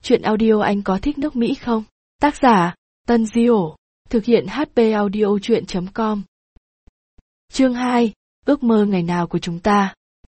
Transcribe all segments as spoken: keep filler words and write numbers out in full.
Chuyện audio anh có thích nước Mỹ không? Tác giả, Tân Diệu. Thực hiện hát pê audio chuyện chấm com. Chương hai, ước mơ ngày nào của chúng ta.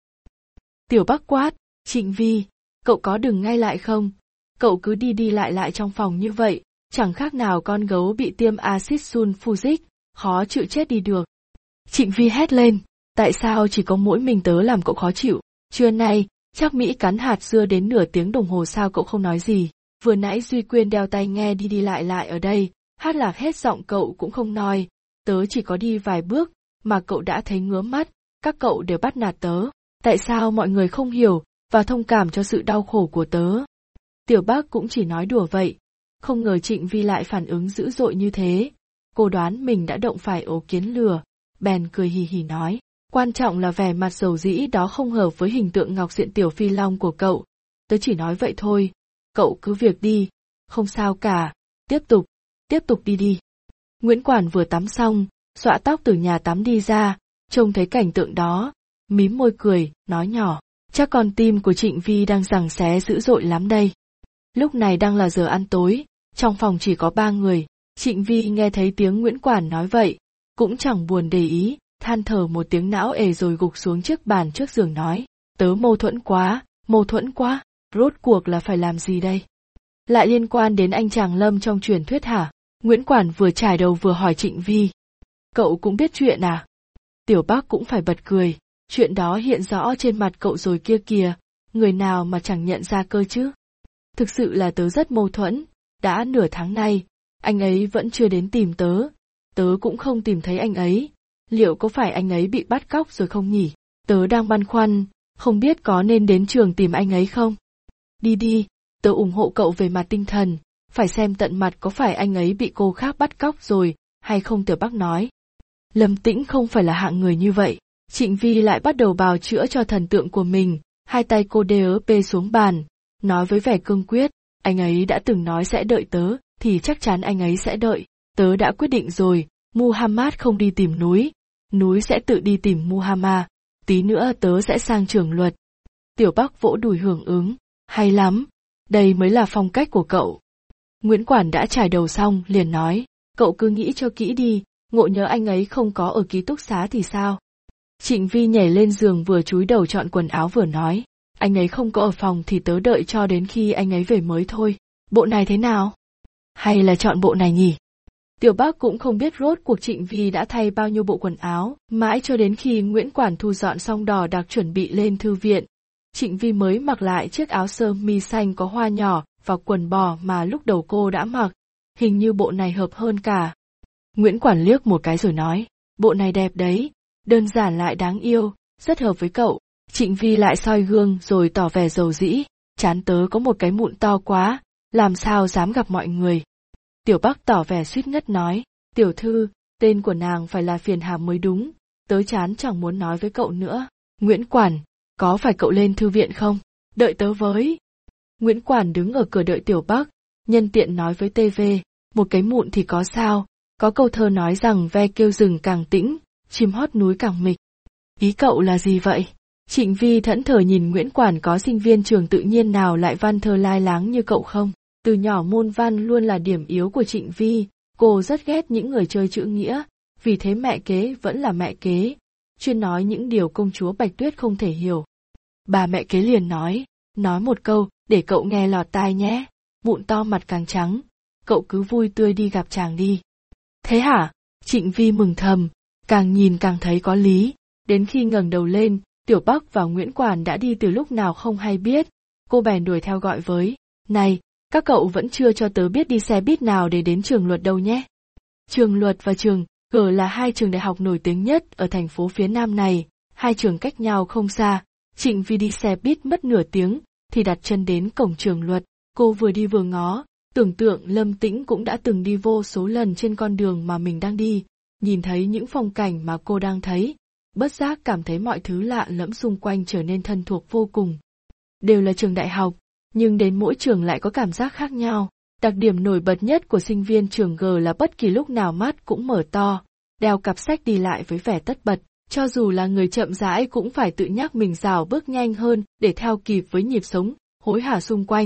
Tiểu Bắc quát, Trịnh Vi, cậu có đừng ngay lại không? Cậu cứ đi đi lại lại trong phòng như vậy, chẳng khác nào con gấu bị tiêm axit sulfuric, khó chịu chết đi được. Trịnh Vi hét lên, tại sao chỉ có mỗi mình tớ làm cậu khó chịu? Trưa nay, chắc Mỹ cắn hạt dưa đến nửa tiếng đồng hồ sao cậu không nói gì? Vừa nãy Duy Quyên đeo tai nghe đi đi lại lại ở đây, hát lạc hết giọng cậu cũng không nói, tớ chỉ có đi vài bước, mà cậu đã thấy ngứa mắt, các cậu đều bắt nạt tớ, tại sao mọi người không hiểu, và thông cảm cho sự đau khổ của tớ? Tiểu Bắc cũng chỉ nói đùa vậy, không ngờ Trịnh Vi lại phản ứng dữ dội như thế, cô đoán mình đã động phải ổ kiến lừa, bèn cười hì hì nói, quan trọng là vẻ mặt dầu dĩ đó không hợp với hình tượng ngọc diện tiểu phi long của cậu, tớ chỉ nói vậy thôi, cậu cứ việc đi, không sao cả, tiếp tục, tiếp tục đi đi. Nguyễn Quản vừa tắm xong, xõa tóc từ nhà tắm đi ra, trông thấy cảnh tượng đó, mím môi cười, nói nhỏ, chắc con tim của Trịnh Vi đang giằng xé dữ dội lắm đây. Lúc này đang là giờ ăn tối, trong phòng chỉ có ba người, Trịnh Vi nghe thấy tiếng Nguyễn Quản nói vậy, cũng chẳng buồn để ý, than thở một tiếng não ề rồi gục xuống chiếc bàn trước giường nói, tớ mâu thuẫn quá, mâu thuẫn quá, rốt cuộc là phải làm gì đây? Lại liên quan đến anh chàng Lâm trong truyền thuyết hả? Nguyễn Quản vừa chải đầu vừa hỏi Trịnh Vi. Cậu cũng biết chuyện à? Tiểu Bắc cũng phải bật cười, chuyện đó hiện rõ trên mặt cậu rồi kia kìa, người nào mà chẳng nhận ra cơ chứ? Thực sự là tớ rất mâu thuẫn, đã nửa tháng nay, anh ấy vẫn chưa đến tìm tớ, tớ cũng không tìm thấy anh ấy, liệu có phải anh ấy bị bắt cóc rồi không nhỉ? Tớ đang băn khoăn, không biết có nên đến trường tìm anh ấy không? Đi đi, tớ ủng hộ cậu về mặt tinh thần, phải xem tận mặt có phải anh ấy bị cô khác bắt cóc rồi, hay không. Tiểu Bắc nói. Lâm Tĩnh không phải là hạng người như vậy, Trịnh Vi lại bắt đầu bào chữa cho thần tượng của mình, hai tay cô đê pê xuống bàn, nói với vẻ cương quyết, anh ấy đã từng nói sẽ đợi tớ, thì chắc chắn anh ấy sẽ đợi, tớ đã quyết định rồi, Muhammad không đi tìm núi, núi sẽ tự đi tìm Muhammad, tí nữa tớ sẽ sang trường luật. Tiểu Bắc vỗ đùi hưởng ứng, hay lắm, đây mới là phong cách của cậu. Nguyễn Quản đã trải đầu xong liền nói, cậu cứ nghĩ cho kỹ đi, ngộ nhớ anh ấy không có ở ký túc xá thì sao? Trịnh Vi nhảy lên giường vừa chúi đầu chọn quần áo vừa nói, anh ấy không có ở phòng thì tớ đợi cho đến khi anh ấy về mới thôi, bộ này thế nào? Hay là chọn bộ này nhỉ? Tiểu Bắc cũng không biết rốt cuộc Trịnh Vi đã thay bao nhiêu bộ quần áo, mãi cho đến khi Nguyễn Quản thu dọn xong đò đặc chuẩn bị lên thư viện. Trịnh Vi mới mặc lại chiếc áo sơ mi xanh có hoa nhỏ và quần bò mà lúc đầu cô đã mặc, hình như bộ này hợp hơn cả. Nguyễn Quản liếc một cái rồi nói, bộ này đẹp đấy, đơn giản lại đáng yêu, rất hợp với cậu. Trịnh Vi lại soi gương rồi tỏ vẻ dầu dĩ, chán tớ có một cái mụn to quá, làm sao dám gặp mọi người. Tiểu Bắc tỏ vẻ suýt ngất nói, tiểu thư, tên của nàng phải là Phiền Hàm mới đúng, tớ chán chẳng muốn nói với cậu nữa. Nguyễn Quản, có phải cậu lên thư viện không? Đợi tớ với. Nguyễn Quản đứng ở cửa đợi Tiểu Bắc, nhân tiện nói với tê vê, một cái mụn thì có sao, có câu thơ nói rằng ve kêu rừng càng tĩnh, chim hót núi càng mịch. Ý cậu là gì vậy? Trịnh Vi thẫn thờ nhìn Nguyễn Quản, có sinh viên trường tự nhiên nào lại văn thơ lai láng như cậu không? Từ nhỏ môn văn luôn là điểm yếu của Trịnh Vi, cô rất ghét những người chơi chữ nghĩa, vì thế mẹ kế vẫn là mẹ kế, chuyên nói những điều công chúa Bạch Tuyết không thể hiểu. Bà mẹ kế liền nói, nói một câu, để cậu nghe lọt tai nhé, mụn to mặt càng trắng, cậu cứ vui tươi đi gặp chàng đi. Thế hả? Trịnh Vi mừng thầm, càng nhìn càng thấy có lý, đến khi ngẩng đầu lên, Tiểu Bắc và Nguyễn Quản đã đi từ lúc nào không hay biết, cô bèn đuổi theo gọi với, này, các cậu vẫn chưa cho tớ biết đi xe buýt nào để đến trường luật đâu nhé. Trường luật và trường G là hai trường đại học nổi tiếng nhất ở thành phố phía Nam này, hai trường cách nhau không xa, Trịnh Vi đi xe buýt mất nửa tiếng, thì đặt chân đến cổng trường luật, cô vừa đi vừa ngó, tưởng tượng Lâm Tĩnh cũng đã từng đi vô số lần trên con đường mà mình đang đi, nhìn thấy những phong cảnh mà cô đang thấy, bất giác cảm thấy mọi thứ lạ lẫm xung quanh trở nên thân thuộc vô cùng. Đều là trường đại học, nhưng đến mỗi trường lại có cảm giác khác nhau. Đặc điểm nổi bật nhất của sinh viên trường G là bất kỳ lúc nào mắt cũng mở to, đeo cặp sách đi lại với vẻ tất bật, cho dù là người chậm rãi cũng phải tự nhắc mình rảo bước nhanh hơn để theo kịp với nhịp sống hối hả xung quanh.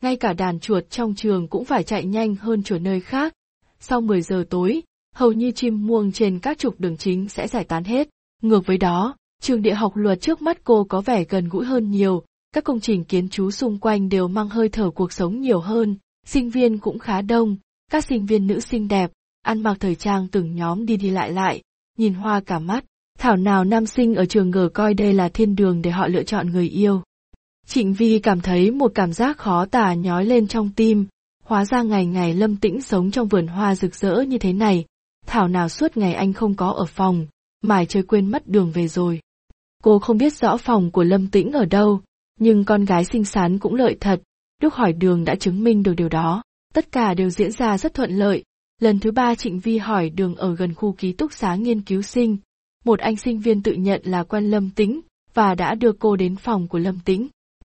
ngay cả đàn chuột trong trường cũng phải chạy nhanh hơn chuột nơi khác. Sau mười giờ tối, hầu như chim muông trên các trục đường chính sẽ giải tán hết. Ngược với đó, trường địa học luật trước mắt cô có vẻ gần gũi hơn nhiều, các công trình kiến trú xung quanh đều mang hơi thở cuộc sống nhiều hơn, sinh viên cũng khá đông, các sinh viên nữ xinh đẹp, ăn mặc thời trang từng nhóm đi đi lại lại, nhìn hoa cả mắt. Thảo nào nam sinh ở trường G coi đây là thiên đường để họ lựa chọn người yêu. Trịnh Vi cảm thấy một cảm giác khó tả nhói lên trong tim, hóa ra ngày ngày Lâm Tĩnh sống trong vườn hoa rực rỡ như thế này, thảo nào suốt ngày anh không có ở phòng, mải chơi quên mất đường về rồi. Cô không biết rõ phòng của Lâm Tĩnh ở đâu, nhưng con gái xinh xắn cũng lợi thật, lúc hỏi đường đã chứng minh được điều đó, tất cả đều diễn ra rất thuận lợi. Lần thứ ba Trịnh Vi hỏi đường ở gần khu ký túc xá nghiên cứu sinh, một anh sinh viên tự nhận là quen Lâm Tĩnh, và đã đưa cô đến phòng của Lâm Tĩnh.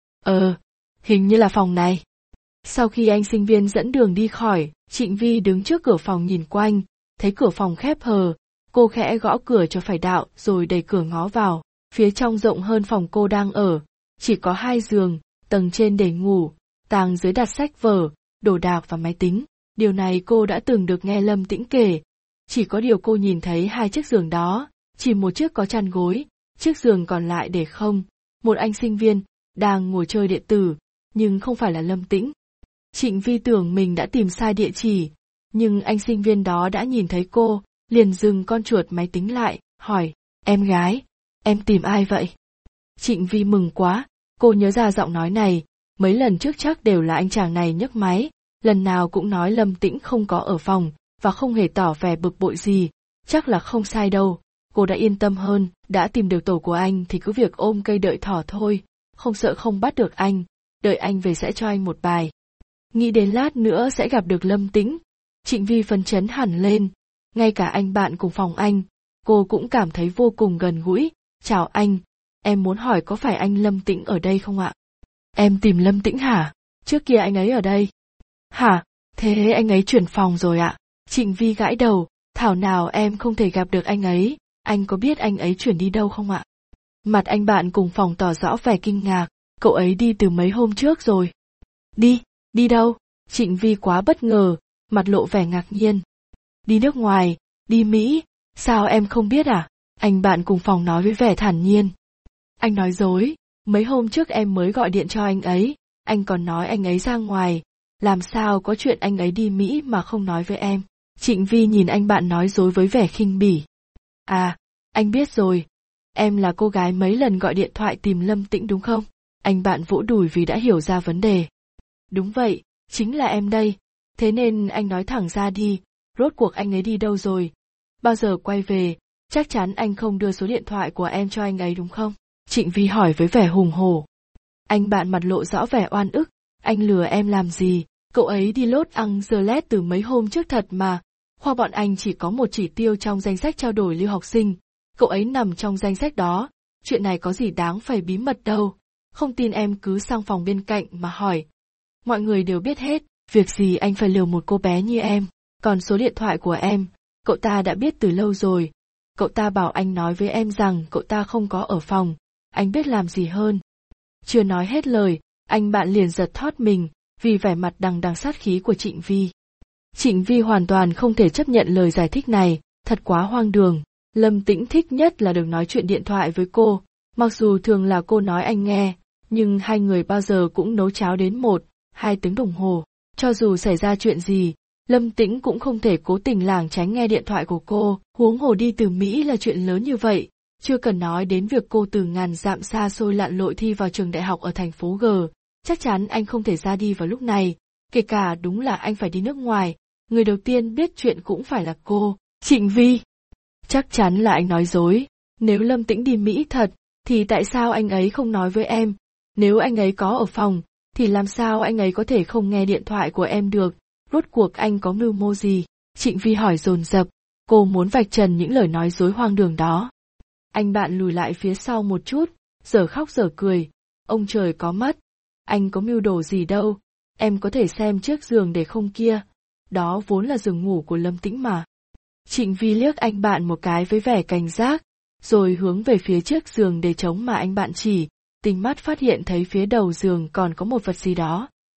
Ờ, hình như là phòng này. Sau khi anh sinh viên dẫn đường đi khỏi, Trịnh Vi đứng trước cửa phòng nhìn quanh, thấy cửa phòng khép hờ, cô khẽ gõ cửa cho phải đạo rồi đẩy cửa ngó vào, phía trong rộng hơn phòng cô đang ở, chỉ có hai giường, tầng trên để ngủ, tầng dưới đặt sách vở, đồ đạc và máy tính. Điều này cô đã từng được nghe Lâm Tĩnh kể, chỉ có điều cô nhìn thấy hai chiếc giường đó, chỉ một chiếc có chăn gối, chiếc giường còn lại để không, một anh sinh viên, đang ngồi chơi điện tử, nhưng không phải là Lâm Tĩnh. Trịnh Vi tưởng mình đã tìm sai địa chỉ, nhưng anh sinh viên đó đã nhìn thấy cô, liền dừng con chuột máy tính lại, hỏi, em gái, em tìm ai vậy? Trịnh Vi mừng quá, cô nhớ ra giọng nói này, mấy lần trước chắc đều là anh chàng này nhấc máy, lần nào cũng nói Lâm Tĩnh không có ở phòng, và không hề tỏ vẻ bực bội gì, chắc là không sai đâu. Cô đã yên tâm hơn, đã tìm được tổ của anh thì cứ việc ôm cây đợi thỏ thôi, không sợ không bắt được anh, đợi anh về sẽ cho anh một bài. Nghĩ đến lát nữa sẽ gặp được Lâm Tĩnh, Trịnh Vi phấn chấn hẳn lên, ngay cả anh bạn cùng phòng anh, cô cũng cảm thấy vô cùng gần gũi. Chào anh, em muốn hỏi có phải anh Lâm Tĩnh ở đây không ạ? Em tìm Lâm Tĩnh hả? Trước kia anh ấy ở đây. Hả, thế anh ấy chuyển phòng rồi ạ? Trịnh Vi gãi đầu, thảo nào em không thể gặp được anh ấy, anh có biết anh ấy chuyển đi đâu không ạ? Mặt anh bạn cùng phòng tỏ rõ vẻ kinh ngạc, cậu ấy đi từ mấy hôm trước rồi. Đi, đi đâu? Trịnh Vi quá bất ngờ, mặt lộ vẻ ngạc nhiên. Đi nước ngoài, đi Mỹ, sao em không biết à? Anh bạn cùng phòng nói với vẻ thản nhiên. Anh nói dối, mấy hôm trước em mới gọi điện cho anh ấy, anh còn nói anh ấy ra ngoài, làm sao có chuyện anh ấy đi Mỹ mà không nói với em. Trịnh Vi nhìn anh bạn nói dối với vẻ khinh bỉ. À, anh biết rồi, em là cô gái mấy lần gọi điện thoại tìm Lâm Tĩnh đúng không? Anh bạn vỗ đùi vì đã hiểu ra vấn đề. Đúng vậy, chính là em đây, thế nên anh nói thẳng ra đi, rốt cuộc anh ấy đi đâu rồi? Bao giờ quay về, chắc chắn anh không đưa số điện thoại của em cho anh ấy đúng không? Trịnh Vi hỏi với vẻ hùng hổ. Anh bạn mặt lộ rõ vẻ oan ức, anh lừa em làm gì, cậu ấy đi Los Angeles từ mấy hôm trước thật mà, khoa bọn anh chỉ có một chỉ tiêu trong danh sách trao đổi lưu học sinh, cậu ấy nằm trong danh sách đó, chuyện này có gì đáng phải bí mật đâu, không tin em cứ sang phòng bên cạnh mà hỏi. Mọi người đều biết hết, việc gì anh phải lừa một cô bé như em, còn số điện thoại của em, cậu ta đã biết từ lâu rồi, cậu ta bảo anh nói với em rằng cậu ta không có ở phòng, anh biết làm gì hơn. Chưa nói hết lời, anh bạn liền giật thót mình, vì vẻ mặt đằng đằng sát khí của Trịnh Vi. Trịnh Vi hoàn toàn không thể chấp nhận lời giải thích này, thật quá hoang đường. Lâm Tĩnh thích nhất là được nói chuyện điện thoại với cô, mặc dù thường là cô nói anh nghe, nhưng hai người bao giờ cũng nấu cháo đến một, hai tiếng đồng hồ. Cho dù xảy ra chuyện gì, Lâm Tĩnh cũng không thể cố tình lảng tránh nghe điện thoại của cô, huống hồ đi từ Mỹ là chuyện lớn như vậy, chưa cần nói đến việc cô từ ngàn dặm xa xôi lặn lội thi vào trường đại học ở thành phố G, chắc chắn anh không thể ra đi vào lúc này, kể cả đúng là anh phải đi nước ngoài, người đầu tiên biết chuyện cũng phải là cô, Trịnh Vi. Chắc chắn là anh nói dối, nếu Lâm Tĩnh đi Mỹ thật, thì tại sao anh ấy không nói với em, nếu anh ấy có ở phòng, thì làm sao anh ấy có thể không nghe điện thoại của em được, rốt cuộc anh có mưu mô gì? Trịnh Vi hỏi dồn dập, cô muốn vạch trần những lời nói dối hoang đường đó. Anh bạn lùi lại phía sau một chút, giờ khóc giờ cười, ông trời có mắt, anh có mưu đồ gì đâu, em có thể xem chiếc giường để không kia, đó vốn là giường ngủ của Lâm Tĩnh mà. Trịnh Vi liếc anh bạn một cái với vẻ cảnh giác, rồi hướng về phía chiếc giường để trống mà anh bạn chỉ, tinh mắt phát hiện thấy phía đầu giường còn có một vật gì đó.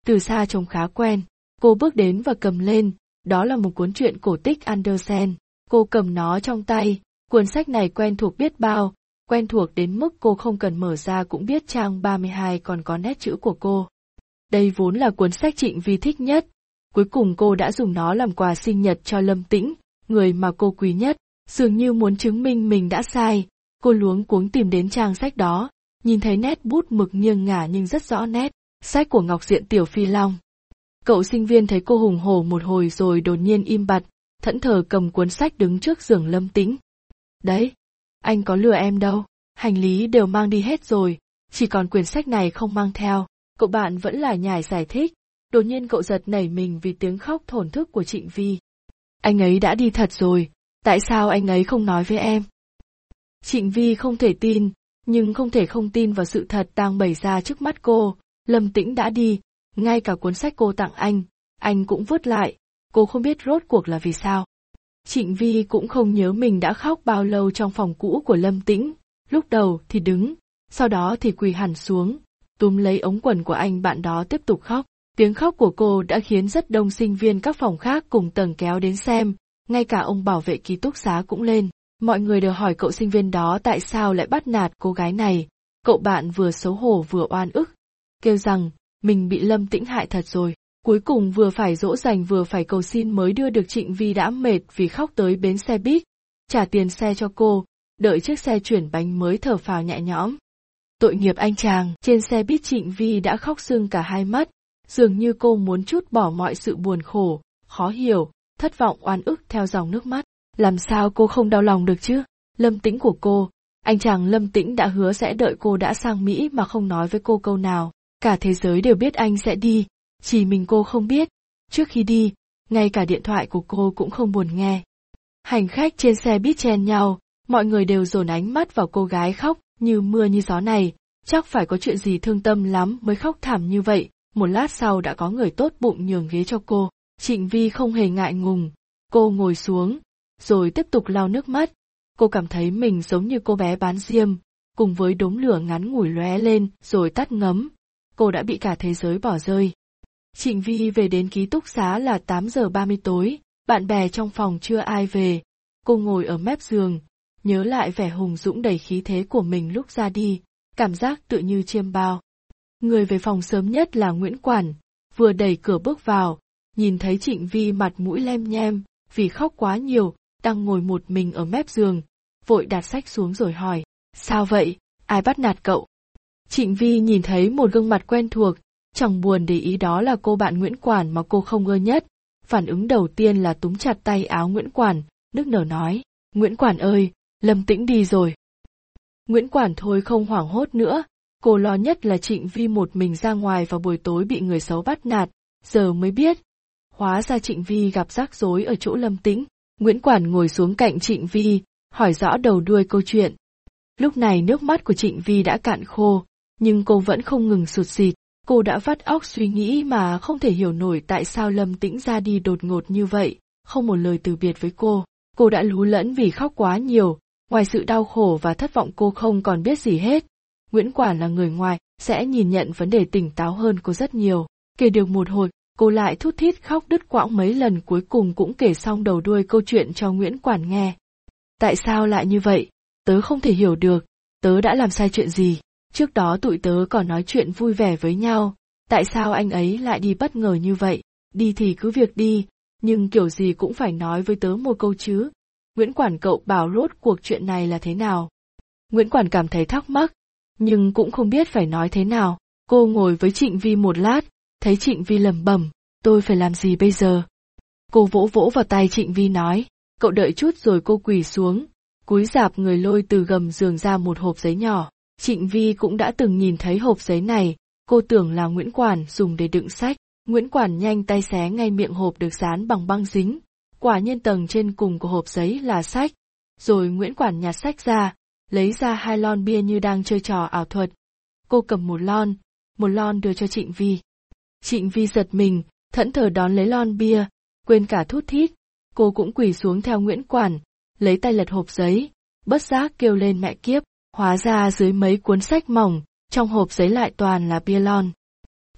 từ xa trông khá quen. Cô bước đến và cầm lên, đó là một cuốn truyện cổ tích Andersen. Cô cầm nó trong tay, cuốn sách này quen thuộc biết bao, quen thuộc đến mức cô không cần mở ra cũng biết trang ba mươi hai còn có nét chữ của cô. Đây vốn là cuốn sách Trịnh Vi thích nhất, cuối cùng cô đã dùng nó làm quà sinh nhật cho Lâm Tĩnh, người mà cô quý nhất. Dường như muốn chứng minh mình đã sai, cô luống cuống tìm đến trang sách đó, nhìn thấy nét bút mực nghiêng ngả nhưng rất rõ nét, sách của Ngọc Diện Tiểu Phi Long. Cậu sinh viên thấy cô hùng hổ một hồi rồi đột nhiên im bặt, thẫn thờ cầm cuốn sách đứng trước giường Lâm Tĩnh. Đấy, anh có lừa em đâu, hành lý đều mang đi hết rồi, chỉ còn quyển sách này không mang theo. Cậu bạn vẫn là nhải giải thích, đột nhiên cậu giật nảy mình vì tiếng khóc thổn thức của Trịnh Vi. Anh ấy đã đi thật rồi, tại sao anh ấy không nói với em? Trịnh Vi không thể tin, nhưng không thể không tin vào sự thật đang bày ra trước mắt cô. Lâm Tĩnh đã đi, ngay cả cuốn sách cô tặng anh, anh cũng vứt lại, cô không biết rốt cuộc là vì sao. Trịnh Vi cũng không nhớ mình đã khóc bao lâu trong phòng cũ của Lâm Tĩnh, lúc đầu thì đứng, sau đó thì quỳ hẳn xuống, túm lấy ống quần của anh bạn đó tiếp tục khóc. Tiếng khóc của cô đã khiến rất đông sinh viên các phòng khác cùng tầng kéo đến xem, ngay cả ông bảo vệ ký túc xá cũng lên. Mọi người đều hỏi cậu sinh viên đó tại sao lại bắt nạt cô gái này. Cậu bạn vừa xấu hổ vừa oan ức, kêu rằng mình bị Lâm Tĩnh hại thật rồi. Cuối cùng vừa phải dỗ dành vừa phải cầu xin mới đưa được Trịnh Vi đã mệt vì khóc tới bến xe buýt, trả tiền xe cho cô, đợi chiếc xe chuyển bánh mới thở phào nhẹ nhõm. Tội nghiệp anh chàng, trên xe buýt Trịnh Vi đã khóc sưng cả hai mắt, dường như cô muốn trút bỏ mọi sự buồn khổ, khó hiểu, thất vọng oan ức theo dòng nước mắt. Làm sao cô không đau lòng được chứ? Lâm Tĩnh của cô, anh chàng Lâm Tĩnh đã hứa sẽ đợi cô đã sang Mỹ mà không nói với cô câu nào. Cả thế giới đều biết anh sẽ đi, chỉ mình cô không biết. Trước khi đi, ngay cả điện thoại của cô cũng không buồn nghe. Hành khách trên xe buýt chen nhau, mọi người đều dồn ánh mắt vào cô gái khóc như mưa như gió này, chắc phải có chuyện gì thương tâm lắm mới khóc thảm như vậy. Một lát sau đã có người tốt bụng nhường ghế cho cô. Trịnh Vi không hề ngại ngùng, cô ngồi xuống, rồi tiếp tục lau nước mắt. Cô cảm thấy mình giống như cô bé bán diêm, cùng với đốm lửa ngắn ngủi lóe lên rồi tắt ngấm. Cô đã bị cả thế giới bỏ rơi. Trịnh Vi về đến ký túc xá là tám giờ ba mươi tối, bạn bè trong phòng chưa ai về. Cô ngồi ở mép giường, nhớ lại vẻ hùng dũng đầy khí thế của mình lúc ra đi, cảm giác tựa như chiêm bao. Người về phòng sớm nhất là Nguyễn Quản, vừa đẩy cửa bước vào, nhìn thấy Trịnh Vi mặt mũi lem nhem, vì khóc quá nhiều, đang ngồi một mình ở mép giường, vội đặt sách xuống rồi hỏi, sao vậy, ai bắt nạt cậu? Trịnh Vi nhìn thấy một gương mặt quen thuộc, chẳng buồn để ý đó là cô bạn Nguyễn Quản mà cô không ưa nhất. Phản ứng đầu tiên là túm chặt tay áo Nguyễn Quản, nức nở nói, Nguyễn Quản ơi, Lâm Tĩnh đi rồi. Nguyễn Quản thôi không hoảng hốt nữa, cô lo nhất là Trịnh Vi một mình ra ngoài vào buổi tối bị người xấu bắt nạt, giờ mới biết. Hóa ra Trịnh Vi gặp rắc rối ở chỗ Lâm Tĩnh. Nguyễn Quản ngồi xuống cạnh Trịnh Vi, hỏi rõ đầu đuôi câu chuyện. Lúc này nước mắt của Trịnh Vi đã cạn khô, nhưng cô vẫn không ngừng sụt sịt. Cô đã vắt óc suy nghĩ mà không thể hiểu nổi tại sao Lâm Tĩnh ra đi đột ngột như vậy, không một lời từ biệt với cô. Cô đã lú lẫn vì khóc quá nhiều, ngoài sự đau khổ và thất vọng cô không còn biết gì hết. Nguyễn Quản là người ngoài, sẽ nhìn nhận vấn đề tỉnh táo hơn cô rất nhiều. Kể được một hồi, cô lại thút thít khóc đứt quãng mấy lần, cuối cùng cũng kể xong đầu đuôi câu chuyện cho Nguyễn Quản nghe. Tại sao lại như vậy? Tớ không thể hiểu được, tớ đã làm sai chuyện gì? Trước đó tụi tớ còn nói chuyện vui vẻ với nhau, tại sao anh ấy lại đi bất ngờ như vậy? Đi thì cứ việc đi, nhưng kiểu gì cũng phải nói với tớ một câu chứ. Nguyễn Quản cậu bảo rốt cuộc chuyện này là thế nào? Nguyễn Quản cảm thấy thắc mắc, nhưng cũng không biết phải nói thế nào. Cô ngồi với Trịnh Vi một lát, thấy Trịnh Vi lẩm bẩm, tôi phải làm gì bây giờ? Cô vỗ vỗ vào tay Trịnh Vi nói, cậu đợi chút, rồi cô quỳ xuống, cúi rạp người lôi từ gầm giường ra một hộp giấy nhỏ. Trịnh Vi cũng đã từng nhìn thấy hộp giấy này, cô tưởng là Nguyễn Quản dùng để đựng sách. Nguyễn Quản nhanh tay xé ngay miệng hộp được dán bằng băng dính, quả nhiên tầng trên cùng của hộp giấy là sách. Rồi Nguyễn Quản nhặt sách ra, lấy ra hai lon bia như đang chơi trò ảo thuật. Cô cầm một lon, một lon đưa cho Trịnh Vi. Trịnh Vi giật mình, thẫn thờ đón lấy lon bia, quên cả thút thít. Cô cũng quỳ xuống theo Nguyễn Quản, lấy tay lật hộp giấy, bất giác kêu lên mẹ kiếp. Hóa ra dưới mấy cuốn sách mỏng, trong hộp giấy lại toàn là bia lon.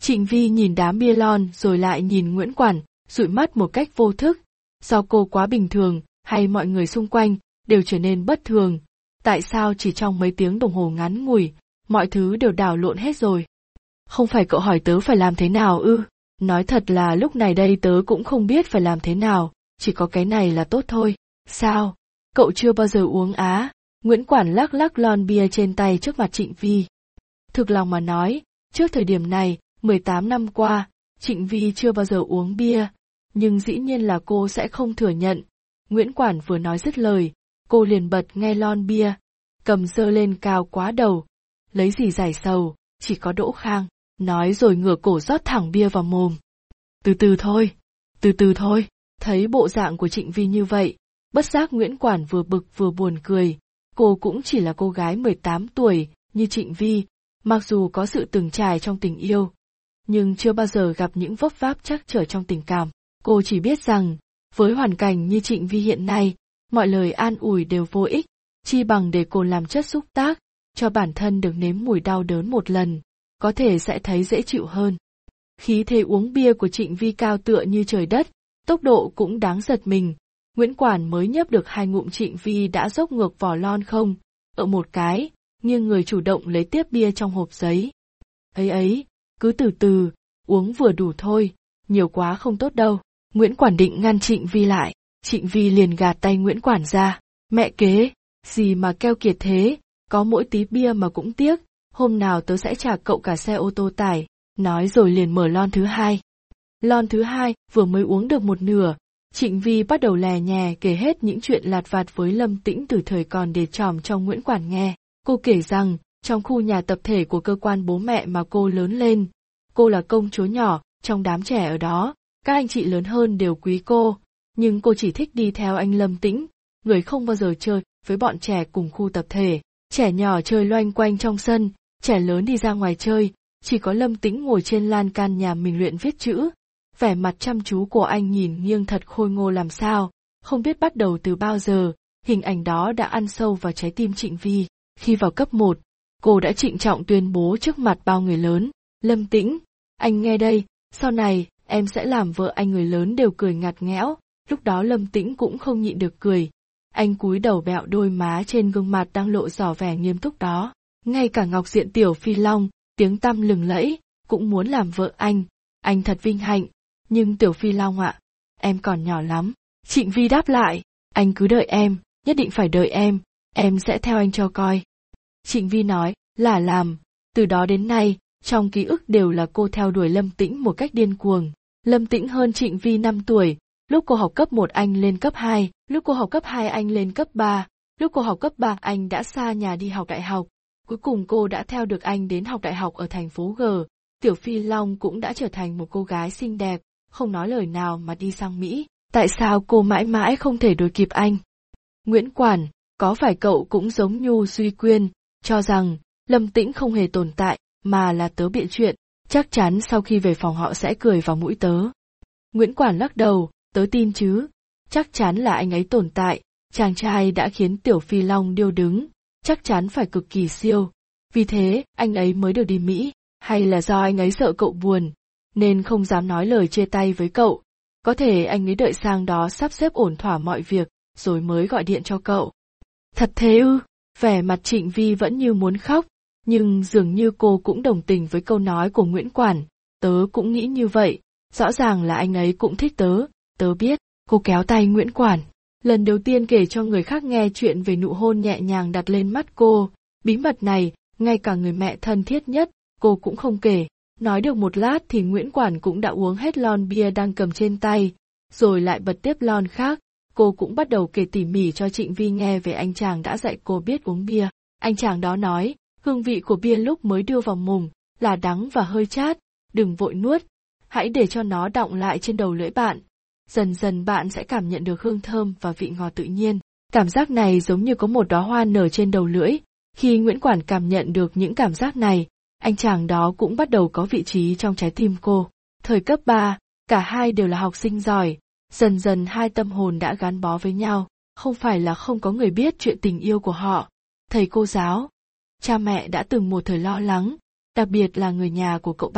Trịnh Vi nhìn đám bia lon rồi lại nhìn Nguyễn Quản, dụi mắt một cách vô thức. Do cô quá bình thường, hay mọi người xung quanh đều trở nên bất thường? Tại sao chỉ trong mấy tiếng đồng hồ ngắn ngủi, mọi thứ đều đảo lộn hết rồi? Không phải cậu hỏi tớ phải làm thế nào ư? Nói thật là lúc này đây tớ cũng không biết phải làm thế nào, chỉ có cái này là tốt thôi. Sao? Cậu chưa bao giờ uống á? Nguyễn Quản lắc lắc lon bia trên tay trước mặt Trịnh Vi. Thực lòng mà nói, trước thời điểm này, mười tám năm qua, Trịnh Vi chưa bao giờ uống bia, nhưng dĩ nhiên là cô sẽ không thừa nhận. Nguyễn Quản vừa nói dứt lời, cô liền bật nghe lon bia, cầm giơ lên cao quá đầu, lấy gì giải sầu, chỉ có Đỗ Khang, nói rồi ngửa cổ rót thẳng bia vào mồm. Từ từ thôi, từ từ thôi, thấy bộ dạng của Trịnh Vi như vậy, bất giác Nguyễn Quản vừa bực vừa buồn cười, cô cũng chỉ là cô gái mười tám tuổi, như Trịnh Vi, mặc dù có sự từng trải trong tình yêu, nhưng chưa bao giờ gặp những vấp váp trắc trở trong tình cảm. Cô chỉ biết rằng, với hoàn cảnh như Trịnh Vi hiện nay, mọi lời an ủi đều vô ích, chi bằng để cô làm chất xúc tác, cho bản thân được nếm mùi đau đớn một lần, có thể sẽ thấy dễ chịu hơn. Khí thế uống bia của Trịnh Vi cao tựa như trời đất, tốc độ cũng đáng giật mình. Nguyễn Quản mới nhấp được hai ngụm Trịnh Vi đã dốc ngược vỏ lon không, ở một cái, nghiêng người chủ động lấy tiếp bia trong hộp giấy. Ấy ấy, cứ từ từ, uống vừa đủ thôi, nhiều quá không tốt đâu. Nguyễn Quản định ngăn Trịnh Vi lại, Trịnh Vi liền gạt tay Nguyễn Quản ra. Mẹ kế, gì mà keo kiệt thế, có mỗi tí bia mà cũng tiếc, hôm nào tớ sẽ trả cậu cả xe ô tô tải, nói rồi liền mở lon thứ hai. Lon thứ hai vừa mới uống được một nửa, Trịnh Vi bắt đầu lè nhè kể hết những chuyện lạt vặt với Lâm Tĩnh từ thời còn để tròm trong Nguyễn Quản nghe. Cô kể rằng, trong khu nhà tập thể của cơ quan bố mẹ mà cô lớn lên, cô là công chúa nhỏ, trong đám trẻ ở đó, các anh chị lớn hơn đều quý cô, nhưng cô chỉ thích đi theo anh Lâm Tĩnh, người không bao giờ chơi với bọn trẻ cùng khu tập thể. Trẻ nhỏ chơi loanh quanh trong sân, trẻ lớn đi ra ngoài chơi, chỉ có Lâm Tĩnh ngồi trên lan can nhà mình luyện viết chữ. Vẻ mặt chăm chú của anh nhìn nghiêng thật khôi ngô làm sao, không biết bắt đầu từ bao giờ, hình ảnh đó đã ăn sâu vào trái tim Trịnh Vi. Khi vào cấp một, cô đã trịnh trọng tuyên bố trước mặt bao người lớn, Lâm Tĩnh, anh nghe đây, sau này, em sẽ làm vợ anh. Người lớn đều cười ngặt nghẽo, lúc đó Lâm Tĩnh cũng không nhịn được cười. Anh cúi đầu bẹo đôi má trên gương mặt đang lộ rõ vẻ nghiêm túc đó. Ngay cả Ngọc Diện Tiểu Phi Long, tiếng tăm lừng lẫy, cũng muốn làm vợ anh. Anh thật vinh hạnh, nhưng Tiểu Phi Long ạ, em còn nhỏ lắm. Trịnh Vi đáp lại, anh cứ đợi em, nhất định phải đợi em, em sẽ theo anh cho coi. Trịnh Vi nói, là làm, từ đó đến nay, trong ký ức đều là cô theo đuổi Lâm Tĩnh một cách điên cuồng. Lâm Tĩnh hơn Trịnh Vi năm tuổi, lúc cô học cấp một anh lên cấp hai, lúc cô học cấp hai anh lên cấp ba, lúc cô học cấp ba anh đã xa nhà đi học đại học. Cuối cùng cô đã theo được anh đến học đại học ở thành phố G. Tiểu Phi Long cũng đã trở thành một cô gái xinh đẹp, không nói lời nào mà đi sang Mỹ. Tại sao cô mãi mãi không thể đuổi kịp anh? Nguyễn Quản, có phải cậu cũng giống Nhu Duy Quyên, cho rằng Lâm Tĩnh không hề tồn tại, mà là tớ biện chuyện, chắc chắn sau khi về phòng họ sẽ cười vào mũi tớ. Nguyễn Quản lắc đầu, tớ tin chứ, chắc chắn là anh ấy tồn tại, chàng trai đã khiến Tiểu Phi Long điêu đứng, chắc chắn phải cực kỳ siêu, vì thế anh ấy mới được đi Mỹ, hay là do anh ấy sợ cậu buồn, nên không dám nói lời chia tay với cậu, có thể anh ấy đợi sang đó sắp xếp ổn thỏa mọi việc, rồi mới gọi điện cho cậu. Thật thế ư? Vẻ mặt Trịnh Vi vẫn như muốn khóc, nhưng dường như cô cũng đồng tình với câu nói của Nguyễn Quản, tớ cũng nghĩ như vậy, rõ ràng là anh ấy cũng thích tớ, tớ biết. Cô kéo tay Nguyễn Quản, lần đầu tiên kể cho người khác nghe chuyện về nụ hôn nhẹ nhàng đặt lên mắt cô, bí mật này, ngay cả người mẹ thân thiết nhất, cô cũng không kể. Nói được một lát thì Nguyễn Quản cũng đã uống hết lon bia đang cầm trên tay, rồi lại bật tiếp lon khác, cô cũng bắt đầu kể tỉ mỉ cho Trịnh Vi nghe về anh chàng đã dạy cô biết uống bia. Anh chàng đó nói, hương vị của bia lúc mới đưa vào mồm là đắng và hơi chát, đừng vội nuốt, hãy để cho nó đọng lại trên đầu lưỡi bạn. Dần dần bạn sẽ cảm nhận được hương thơm và vị ngọt tự nhiên. Cảm giác này giống như có một đóa hoa nở trên đầu lưỡi. Khi Nguyễn Quản cảm nhận được những cảm giác này, anh chàng đó cũng bắt đầu có vị trí trong trái tim cô. Thời cấp ba, cả hai đều là học sinh giỏi, dần dần hai tâm hồn đã gắn bó với nhau, không phải là không có người biết chuyện tình yêu của họ. Thầy cô giáo, cha mẹ đã từng một thời lo lắng, đặc biệt là người nhà của cậu bạn,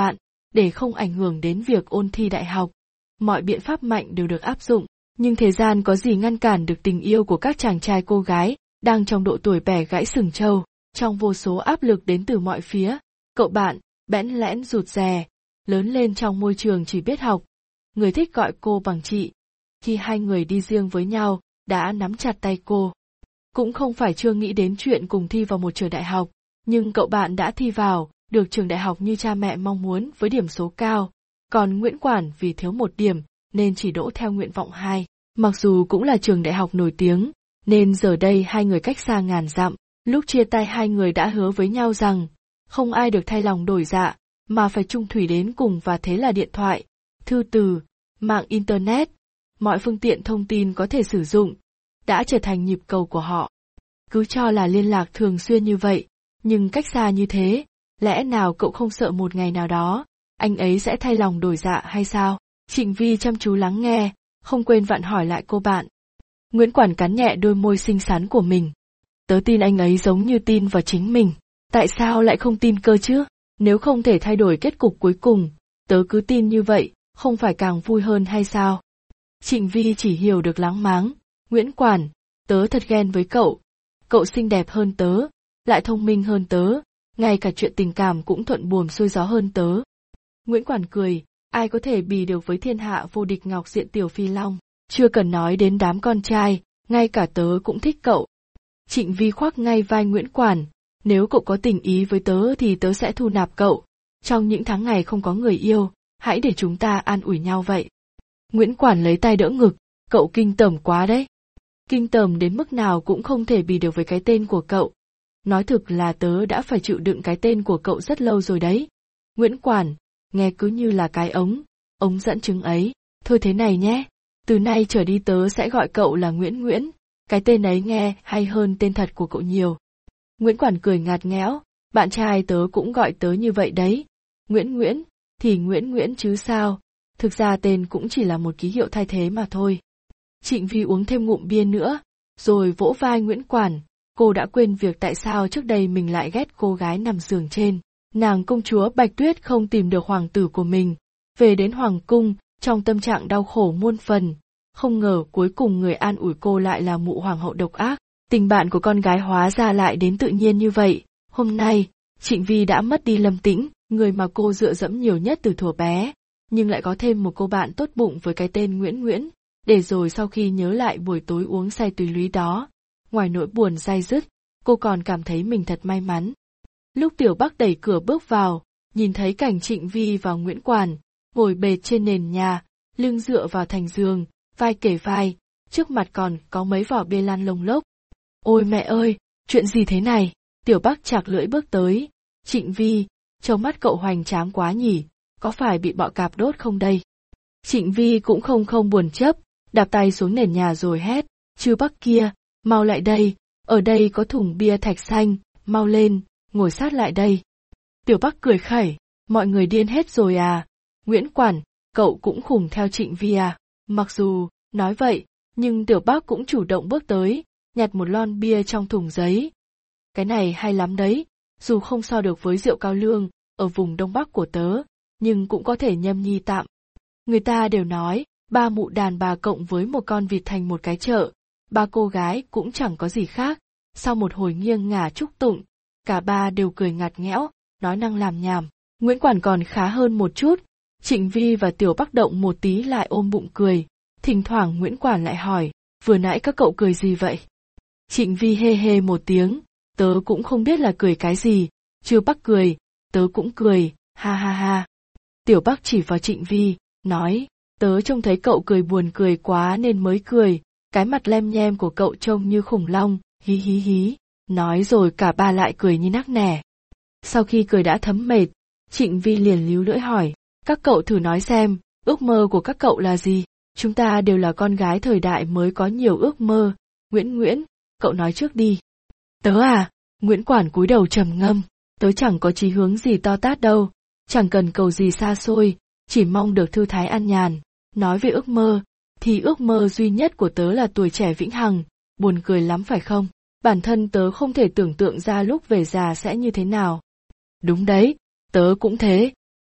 để không ảnh hưởng đến việc ôn thi đại học. Mọi biện pháp mạnh đều được áp dụng, nhưng thời gian có gì ngăn cản được tình yêu của các chàng trai cô gái, đang trong độ tuổi bẻ gãy sừng trâu, trong vô số áp lực đến từ mọi phía. Cậu bạn, bẽn lẽn rụt rè, lớn lên trong môi trường chỉ biết học. Người thích gọi cô bằng chị. Khi hai người đi riêng với nhau, đã nắm chặt tay cô. Cũng không phải chưa nghĩ đến chuyện cùng thi vào một trường đại học, nhưng cậu bạn đã thi vào, được trường đại học như cha mẹ mong muốn với điểm số cao. Còn Nguyễn Quản vì thiếu một điểm, nên chỉ đỗ theo nguyện vọng hai. Mặc dù cũng là trường đại học nổi tiếng, nên giờ đây hai người cách xa ngàn dặm. Lúc chia tay hai người đã hứa với nhau rằng, không ai được thay lòng đổi dạ, mà phải chung thủy đến cùng, và thế là điện thoại, thư từ, mạng Internet, mọi phương tiện thông tin có thể sử dụng, đã trở thành nhịp cầu của họ. Cứ cho là liên lạc thường xuyên như vậy, nhưng cách xa như thế, lẽ nào cậu không sợ một ngày nào đó, anh ấy sẽ thay lòng đổi dạ hay sao? Trịnh Vi chăm chú lắng nghe, không quên vặn hỏi lại cô bạn. Nguyễn Quản cắn nhẹ đôi môi xinh xắn của mình. Tớ tin anh ấy giống như tin vào chính mình. Tại sao lại không tin cơ chứ? Nếu không thể thay đổi kết cục cuối cùng, tớ cứ tin như vậy, không phải càng vui hơn hay sao? Trịnh Vi chỉ hiểu được láng máng. Nguyễn Quản, tớ thật ghen với cậu. Cậu xinh đẹp hơn tớ, lại thông minh hơn tớ, ngay cả chuyện tình cảm cũng thuận buồm xuôi gió hơn tớ. Nguyễn Quản cười, ai có thể bì được với thiên hạ vô địch ngọc diện Tiểu Phi Long, chưa cần nói đến đám con trai, ngay cả tớ cũng thích cậu. Trịnh Vi khoác ngay vai Nguyễn Quản, nếu cậu có tình ý với tớ thì tớ sẽ thu nạp cậu. Trong những tháng ngày không có người yêu, hãy để chúng ta an ủi nhau vậy. Nguyễn Quản lấy tay đỡ ngực, cậu kinh tởm quá đấy. Kinh tởm đến mức nào cũng không thể bì được với cái tên của cậu. Nói thực là tớ đã phải chịu đựng cái tên của cậu rất lâu rồi đấy. Nguyễn Quản, nghe cứ như là cái ống, ống dẫn chứng ấy. Thôi thế này nhé, từ nay trở đi tớ sẽ gọi cậu là Nguyễn Nguyễn, cái tên ấy nghe hay hơn tên thật của cậu nhiều. Nguyễn Quản cười ngặt nghẽo, bạn trai tớ cũng gọi tớ như vậy đấy. Nguyễn Nguyễn, thì Nguyễn Nguyễn chứ sao, thực ra tên cũng chỉ là một ký hiệu thay thế mà thôi. Trịnh Vi uống thêm ngụm bia nữa, rồi vỗ vai Nguyễn Quản, cô đã quên việc tại sao trước đây mình lại ghét cô gái nằm giường trên. Nàng công chúa Bạch Tuyết không tìm được hoàng tử của mình, về đến hoàng cung, trong tâm trạng đau khổ muôn phần. Không ngờ cuối cùng người an ủi cô lại là mụ hoàng hậu độc ác. Tình bạn của con gái hóa ra lại đến tự nhiên như vậy. Hôm nay, Trịnh Vi đã mất đi Lâm Tĩnh, người mà cô dựa dẫm nhiều nhất từ thuở bé, nhưng lại có thêm một cô bạn tốt bụng với cái tên Nguyễn Nguyễn. Để rồi sau khi nhớ lại buổi tối uống say tùy lúy đó, ngoài nỗi buồn day dứt, cô còn cảm thấy mình thật may mắn. Lúc Tiểu Bắc đẩy cửa bước vào, nhìn thấy cảnh Trịnh Vi và Nguyễn Quản, ngồi bệt trên nền nhà, lưng dựa vào thành giường, vai kề vai, trước mặt còn có mấy vỏ bia lan lông lốc. Ôi mẹ ơi, chuyện gì thế này? Tiểu Bắc chạc lưỡi bước tới. Trịnh Vi, trông mắt cậu hoành tráng quá nhỉ, có phải bị bọ cạp đốt không đây? Trịnh Vi cũng không không buồn chấp, đạp tay xuống nền nhà rồi hét, Chư Bắc kia, mau lại đây, ở đây có thùng bia thạch xanh, mau lên, ngồi sát lại đây. Tiểu Bắc cười khẩy, mọi người điên hết rồi à? Nguyễn Quản, cậu cũng khùng theo Trịnh Vi à? Mặc dù, nói vậy, nhưng Tiểu Bắc cũng chủ động bước tới, nhặt một lon bia trong thùng giấy. Cái này hay lắm đấy, dù không so được với rượu cao lương, ở vùng Đông Bắc của tớ, nhưng cũng có thể nhâm nhi tạm. Người ta đều nói, ba mụ đàn bà cộng với một con vịt thành một cái chợ, ba cô gái cũng chẳng có gì khác. Sau một hồi nghiêng ngả chúc tụng, cả ba đều cười ngặt nghẽo, nói năng làm nhảm. Nguyễn Quản còn khá hơn một chút, Trịnh Vi và Tiểu Bắc động một tí lại ôm bụng cười. Thỉnh thoảng Nguyễn Quản lại hỏi, vừa nãy các cậu cười gì vậy? Trịnh Vi hê hê một tiếng, tớ cũng không biết là cười cái gì. Chưa Bắc cười, tớ cũng cười, ha ha ha. Tiểu Bắc chỉ vào Trịnh Vi, nói, tớ trông thấy cậu cười buồn cười quá nên mới cười, cái mặt lem nhem của cậu trông như khủng long, hí hí hí. Nói rồi cả ba lại cười như nắc nẻ. Sau khi cười đã thấm mệt, Trịnh Vi liền líu lưỡi hỏi, các cậu thử nói xem, ước mơ của các cậu là gì? Chúng ta đều là con gái thời đại mới có nhiều ước mơ. Nguyễn Nguyễn, cậu nói trước đi. Tớ à? Nguyễn Quản cúi đầu trầm ngâm, tớ chẳng có chí hướng gì to tát đâu, chẳng cần cầu gì xa xôi, chỉ mong được thư thái an nhàn. Nói về ước mơ, thì ước mơ duy nhất của tớ là tuổi trẻ vĩnh hằng. Buồn cười lắm phải không? Bản thân tớ không thể tưởng tượng ra lúc về già sẽ như thế nào. Đúng đấy, tớ cũng thế,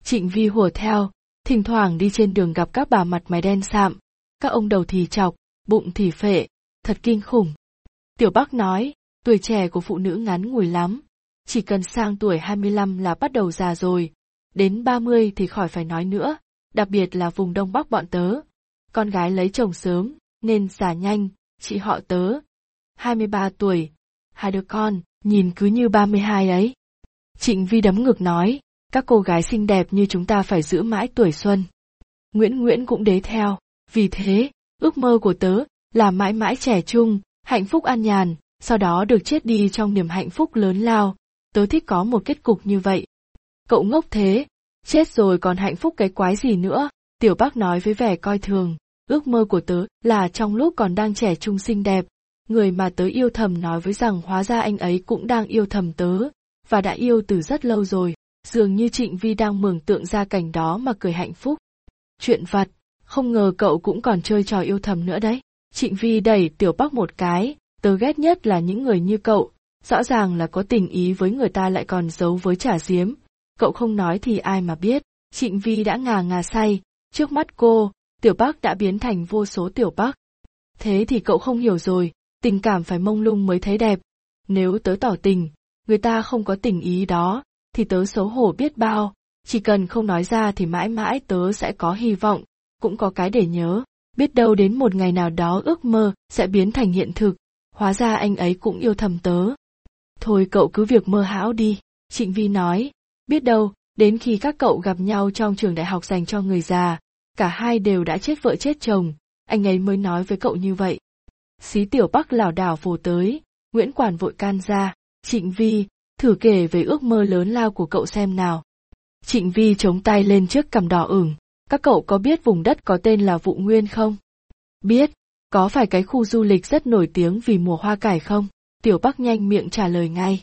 Trịnh Vi hùa theo, thỉnh thoảng đi trên đường gặp các bà mặt mày đen sạm, các ông đầu thì chọc, bụng thì phệ, thật kinh khủng. Tiểu Bắc nói, tuổi trẻ của phụ nữ ngắn ngủi lắm, chỉ cần sang tuổi hai mươi lăm là bắt đầu già rồi, đến ba mươi thì khỏi phải nói nữa, đặc biệt là vùng Đông Bắc bọn tớ. Con gái lấy chồng sớm, nên già nhanh, chị họ tớ. hai mươi ba tuổi, hai đứa con, nhìn cứ như ba mươi hai ấy. Trịnh Vi đấm ngực nói, các cô gái xinh đẹp như chúng ta phải giữ mãi tuổi xuân. Nguyễn Nguyễn cũng đế theo, vì thế, ước mơ của tớ là mãi mãi trẻ trung, hạnh phúc an nhàn, sau đó được chết đi trong niềm hạnh phúc lớn lao, tớ thích có một kết cục như vậy. Cậu ngốc thế, chết rồi còn hạnh phúc cái quái gì nữa, Tiểu Bắc nói với vẻ coi thường, ước mơ của tớ là trong lúc còn đang trẻ trung xinh đẹp, người mà tớ yêu thầm nói với rằng hóa ra anh ấy cũng đang yêu thầm tớ, và đã yêu từ rất lâu rồi, dường như Trịnh Vi đang mường tượng ra cảnh đó mà cười hạnh phúc. Chuyện vặt, không ngờ cậu cũng còn chơi trò yêu thầm nữa đấy. Trịnh Vi đẩy Tiểu Bắc một cái, tớ ghét nhất là những người như cậu, rõ ràng là có tình ý với người ta lại còn giấu với trả giếm. Cậu không nói thì ai mà biết. Trịnh Vi đã ngà ngà say, trước mắt cô, Tiểu Bắc đã biến thành vô số Tiểu Bắc. Thế thì cậu không hiểu rồi, tình cảm phải mông lung mới thấy đẹp. Nếu tớ tỏ tình, người ta không có tình ý đó, thì tớ xấu hổ biết bao, chỉ cần không nói ra thì mãi mãi tớ sẽ có hy vọng, cũng có cái để nhớ, biết đâu đến một ngày nào đó ước mơ sẽ biến thành hiện thực, hóa ra anh ấy cũng yêu thầm tớ. Thôi cậu cứ việc mơ hão đi, Trịnh Vi nói, biết đâu, đến khi các cậu gặp nhau trong trường đại học dành cho người già, cả hai đều đã chết vợ chết chồng, anh ấy mới nói với cậu như vậy. Xí Tiểu Bắc lảo đảo vồ tới, Nguyễn Quản vội can ra, Trịnh Vi, thử kể về ước mơ lớn lao của cậu xem nào. Trịnh Vi chống tay lên trước cằm đỏ ửng, các cậu có biết vùng đất có tên là Vụ Nguyên không? Biết, có phải cái khu du lịch rất nổi tiếng vì mùa hoa cải không? Tiểu Bắc nhanh miệng trả lời ngay.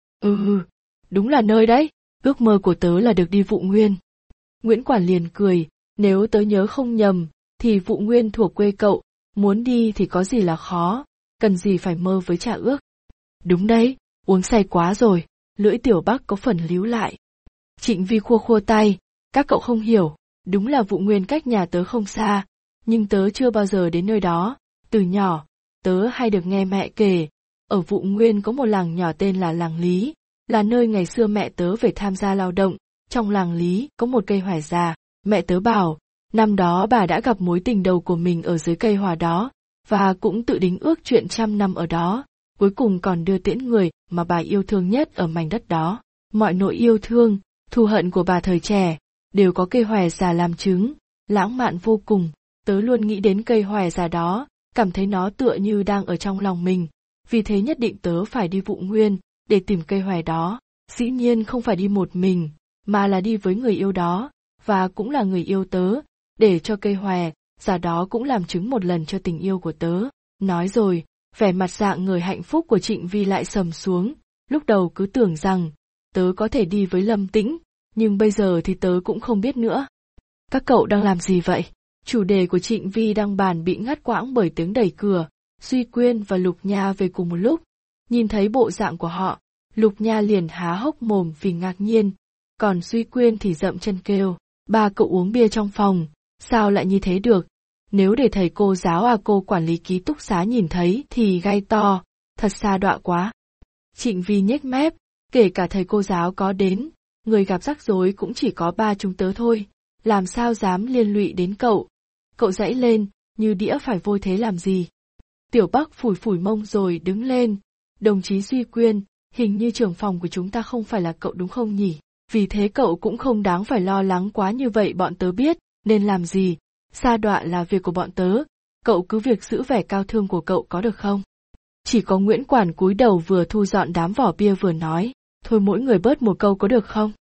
Ừ, đúng là nơi đấy, ước mơ của tớ là được đi Vụ Nguyên. Nguyễn Quản liền cười, nếu tớ nhớ không nhầm, thì Vụ Nguyên thuộc quê cậu, muốn đi thì có gì là khó, cần gì phải mơ với trả ước. Đúng đấy, uống say quá rồi, lưỡi Tiểu Bắc có phần líu lại. Trịnh Vi khua khua tay, các cậu không hiểu, đúng là Vụ Nguyên cách nhà tớ không xa, nhưng tớ chưa bao giờ đến nơi đó, từ nhỏ, tớ hay được nghe mẹ kể, ở Vụ Nguyên có một làng nhỏ tên là làng Lý, là nơi ngày xưa mẹ tớ về tham gia lao động, trong làng Lý có một cây hòe già, mẹ tớ bảo, năm đó bà đã gặp mối tình đầu của mình ở dưới cây hòe đó, và cũng tự đính ước chuyện trăm năm ở đó, cuối cùng còn đưa tiễn người mà bà yêu thương nhất ở mảnh đất đó. Mọi nỗi yêu thương, thù hận của bà thời trẻ, đều có cây hòe già làm chứng, lãng mạn vô cùng, tớ luôn nghĩ đến cây hòe già đó, cảm thấy nó tựa như đang ở trong lòng mình, vì thế nhất định tớ phải đi Vụ Nguyên, để tìm cây hòe đó, dĩ nhiên không phải đi một mình, mà là đi với người yêu đó, và cũng là người yêu tớ, để cho cây hòe già đó cũng làm chứng một lần cho tình yêu của tớ. Nói rồi, vẻ mặt dạng người hạnh phúc của Trịnh Vi lại sầm xuống, lúc đầu cứ tưởng rằng, tớ có thể đi với Lâm Tĩnh, nhưng bây giờ thì tớ cũng không biết nữa. Các cậu đang làm gì vậy? Chủ đề của Trịnh Vi đang bàn bị ngắt quãng bởi tiếng đẩy cửa, Duy Quyên và Lục Nha về cùng một lúc. Nhìn thấy bộ dạng của họ, Lục Nha liền há hốc mồm vì ngạc nhiên, còn Duy Quyên thì dậm chân kêu, ba cậu uống bia trong phòng, sao lại như thế được? Nếu để thầy cô giáo à cô quản lý ký túc xá nhìn thấy thì gai to, thật xa đọa quá. Trịnh Vi nhếch mép, kể cả thầy cô giáo có đến, người gặp rắc rối cũng chỉ có ba chúng tớ thôi, làm sao dám liên lụy đến cậu. Cậu dãy lên, như đĩa phải vôi thế làm gì. Tiểu Bắc phủi phủi mông rồi đứng lên, đồng chí Duy Quyên, hình như trưởng phòng của chúng ta không phải là cậu đúng không nhỉ? Vì thế cậu cũng không đáng phải lo lắng quá như vậy, bọn tớ biết, nên làm gì, sa đọa là việc của bọn tớ, cậu cứ việc giữ vẻ cao thương của cậu có được không? Chỉ có Nguyễn Quản cúi đầu vừa thu dọn đám vỏ bia vừa nói, thôi mỗi người bớt một câu có được không?